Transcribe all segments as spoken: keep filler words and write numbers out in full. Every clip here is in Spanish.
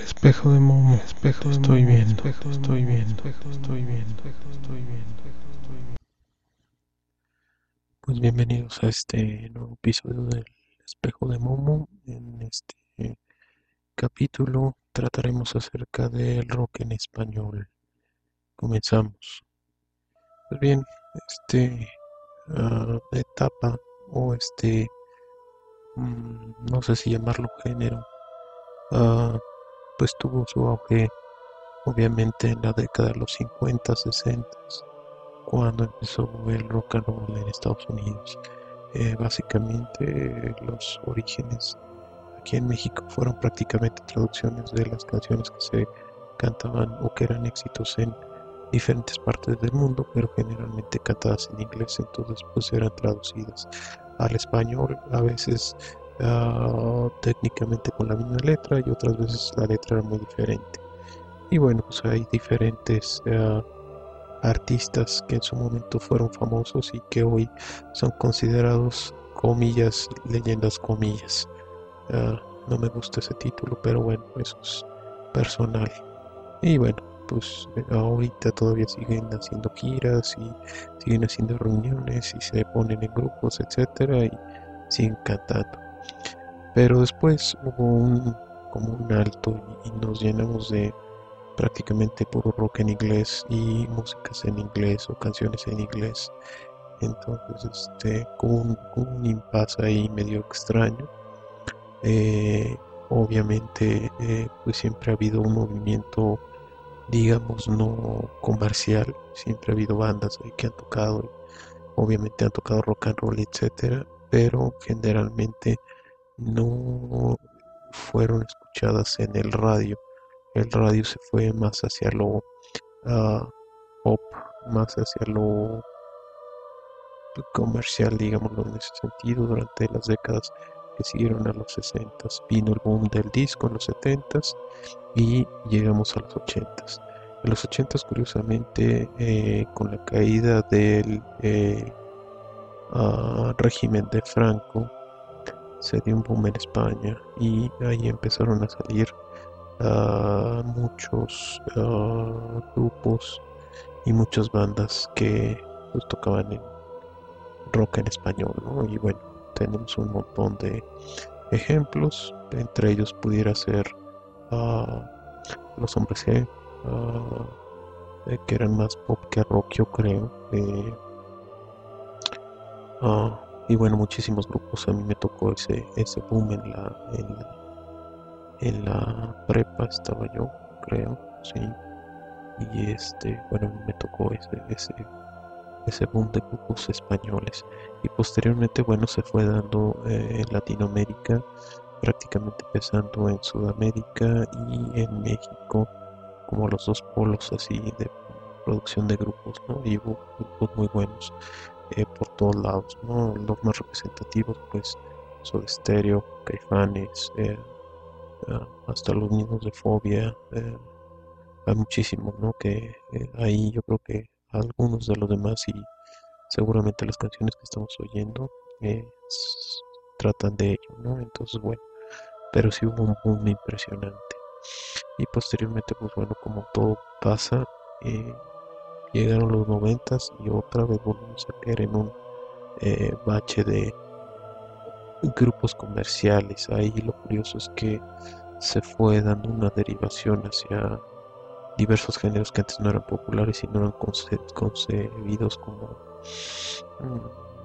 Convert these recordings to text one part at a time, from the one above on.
Espejo de Momo, espejo de estoy Momo, viendo, espejo de estoy Momo, viendo, espejo de estoy Momo, viendo, espejo de estoy viendo, espejo de estoy viendo. Pues bienvenidos a este nuevo episodio del Espejo de Momo. En este capítulo trataremos acerca del rock en español. Comenzamos. Pues bien, este uh, etapa o este, mm, no sé si llamarlo género, uh, pues tuvo su auge obviamente en la década de los cincuenta, sesenta, cuando empezó el rock and roll en Estados Unidos. Eh, básicamente los orígenes aquí en México fueron prácticamente traducciones de las canciones que se cantaban o que eran éxitos en diferentes partes del mundo, pero generalmente cantadas en inglés, entonces pues eran traducidas al español, a veces uh, técnicamente con la misma letra y otras veces la letra era muy diferente. Y bueno, pues hay diferentes uh, artistas que en su momento fueron famosos y que hoy son considerados, comillas, leyendas, comillas. Uh, no me gusta ese título, pero bueno, eso es personal. Y bueno, pues ahorita todavía siguen haciendo giras y siguen haciendo reuniones y se ponen en grupos, etcétera, y siguen cantando. Pero después hubo un como un alto y, y nos llenamos de prácticamente puro rock en inglés y músicas en inglés o canciones en inglés. Entonces, este, con un, un impasse ahí medio extraño. Eh, obviamente, eh, pues siempre ha habido un movimiento, digamos, no comercial. Siempre ha habido bandas ahí que han tocado, obviamente han tocado rock and roll, etcétera, pero generalmente no fueron escuchadas en el radio. El radio se fue más hacia lo uh, pop, más hacia lo comercial, digámoslo en ese sentido, durante las décadas que siguieron a los sesenta. Vino el boom del disco en los setenta y llegamos a los ochenta. En los ochenta, curiosamente, eh, con la caída del eh, uh, régimen de Franco, se dio un boom en España y ahí empezaron a salir uh, muchos uh, grupos y muchas bandas que pues tocaban en rock en español, ¿no? Y bueno, tenemos un montón de ejemplos, entre ellos pudiera ser uh, Los Hombres G, uh, eh, que eran más pop que rock, yo creo. Eh, uh, y bueno, muchísimos grupos. A mí me tocó ese, ese boom en la, en la, en la prepa, estaba yo, creo, sí. Y este, bueno, me tocó ese, ese ese boom de grupos españoles y posteriormente bueno se fue dando eh, en Latinoamérica, prácticamente empezando en Sudamérica y en México como los dos polos así de producción de grupos, ¿no? Y hubo grupos muy buenos eh, por todos lados, ¿no? Los más representativos pues Soda Stereo, Caifanes, eh, uh, hasta los mismos de Fobia, eh, hay muchísimos, ¿no? Que eh, ahí yo creo que algunos de los demás y seguramente las canciones que estamos oyendo eh, s- tratan de ello, ¿no? Entonces, bueno, pero sí hubo un boom impresionante. Y posteriormente, pues bueno, como todo pasa, eh, llegaron los noventas y otra vez volvimos a caer en un eh, bache de grupos comerciales. Ahí lo curioso es que se fue dando una derivación hacia diversos géneros que antes no eran populares y no eran conce concebidos como mm,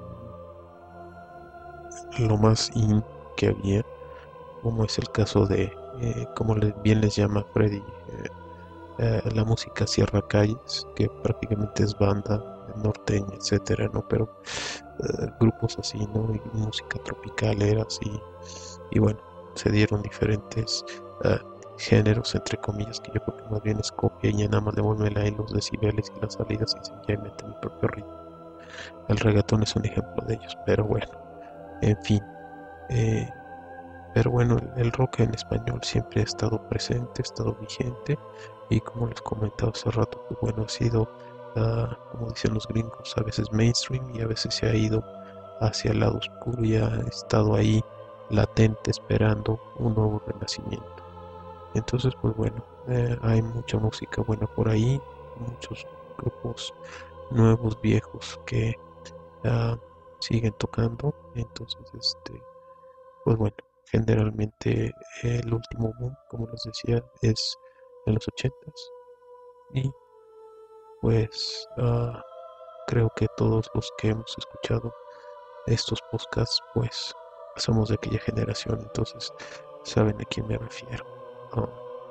lo más in que había, como es el caso de, eh, como bien les llama Freddy, eh, eh, la música Sierra Calles, que prácticamente es banda norteña, etcétera, ¿no? Pero eh, grupos así, ¿no? Y música tropical era así, y bueno, se dieron diferentes uh, géneros, entre comillas, que yo creo que más bien es copia y nada más devuelve ahí los decibeles y las salidas y sencillamente mi propio ritmo. El reggaetón es un ejemplo de ellos, pero bueno, en fin. Eh, pero bueno, el, el rock en español siempre ha estado presente, ha estado vigente y como les comentaba hace rato, pues bueno, ha sido, uh, como dicen los gringos, a veces mainstream y a veces se ha ido hacia el lado oscuro y ha estado ahí latente esperando un nuevo renacimiento. Entonces, pues bueno, eh, hay mucha música buena por ahí, muchos grupos nuevos, viejos que uh, siguen tocando. Entonces, este, pues bueno, generalmente el último boom, como les decía, es en los ochentas y pues uh, creo que todos los que hemos escuchado estos podcasts, pues somos de aquella generación, entonces saben a quién me refiero. Uh,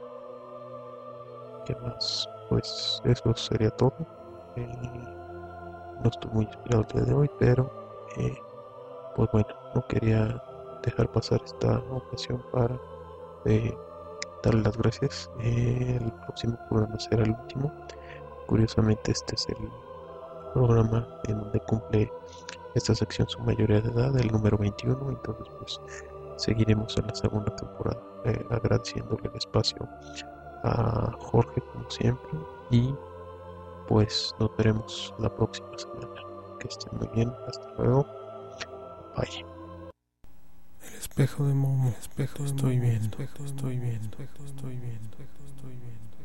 ¿Qué más? Pues eso sería todo. Eh, no estoy muy inspirado el día de hoy, pero eh, pues bueno, no quería dejar pasar esta ocasión para eh, darle las gracias. Eh, el próximo programa será el último. Curiosamente, este es el programa en donde cumple esta sección su mayoría de edad, el número veintiuno. Entonces, pues seguiremos en la segunda temporada, eh, agradeciéndole el espacio a Jorge, como siempre. Y pues nos veremos la próxima semana. Que estén muy bien. Hasta luego. Bye. El espejo de Momo, espejo, estoy bien, espejo, estoy bien, espejo, estoy bien, espejo, estoy bien.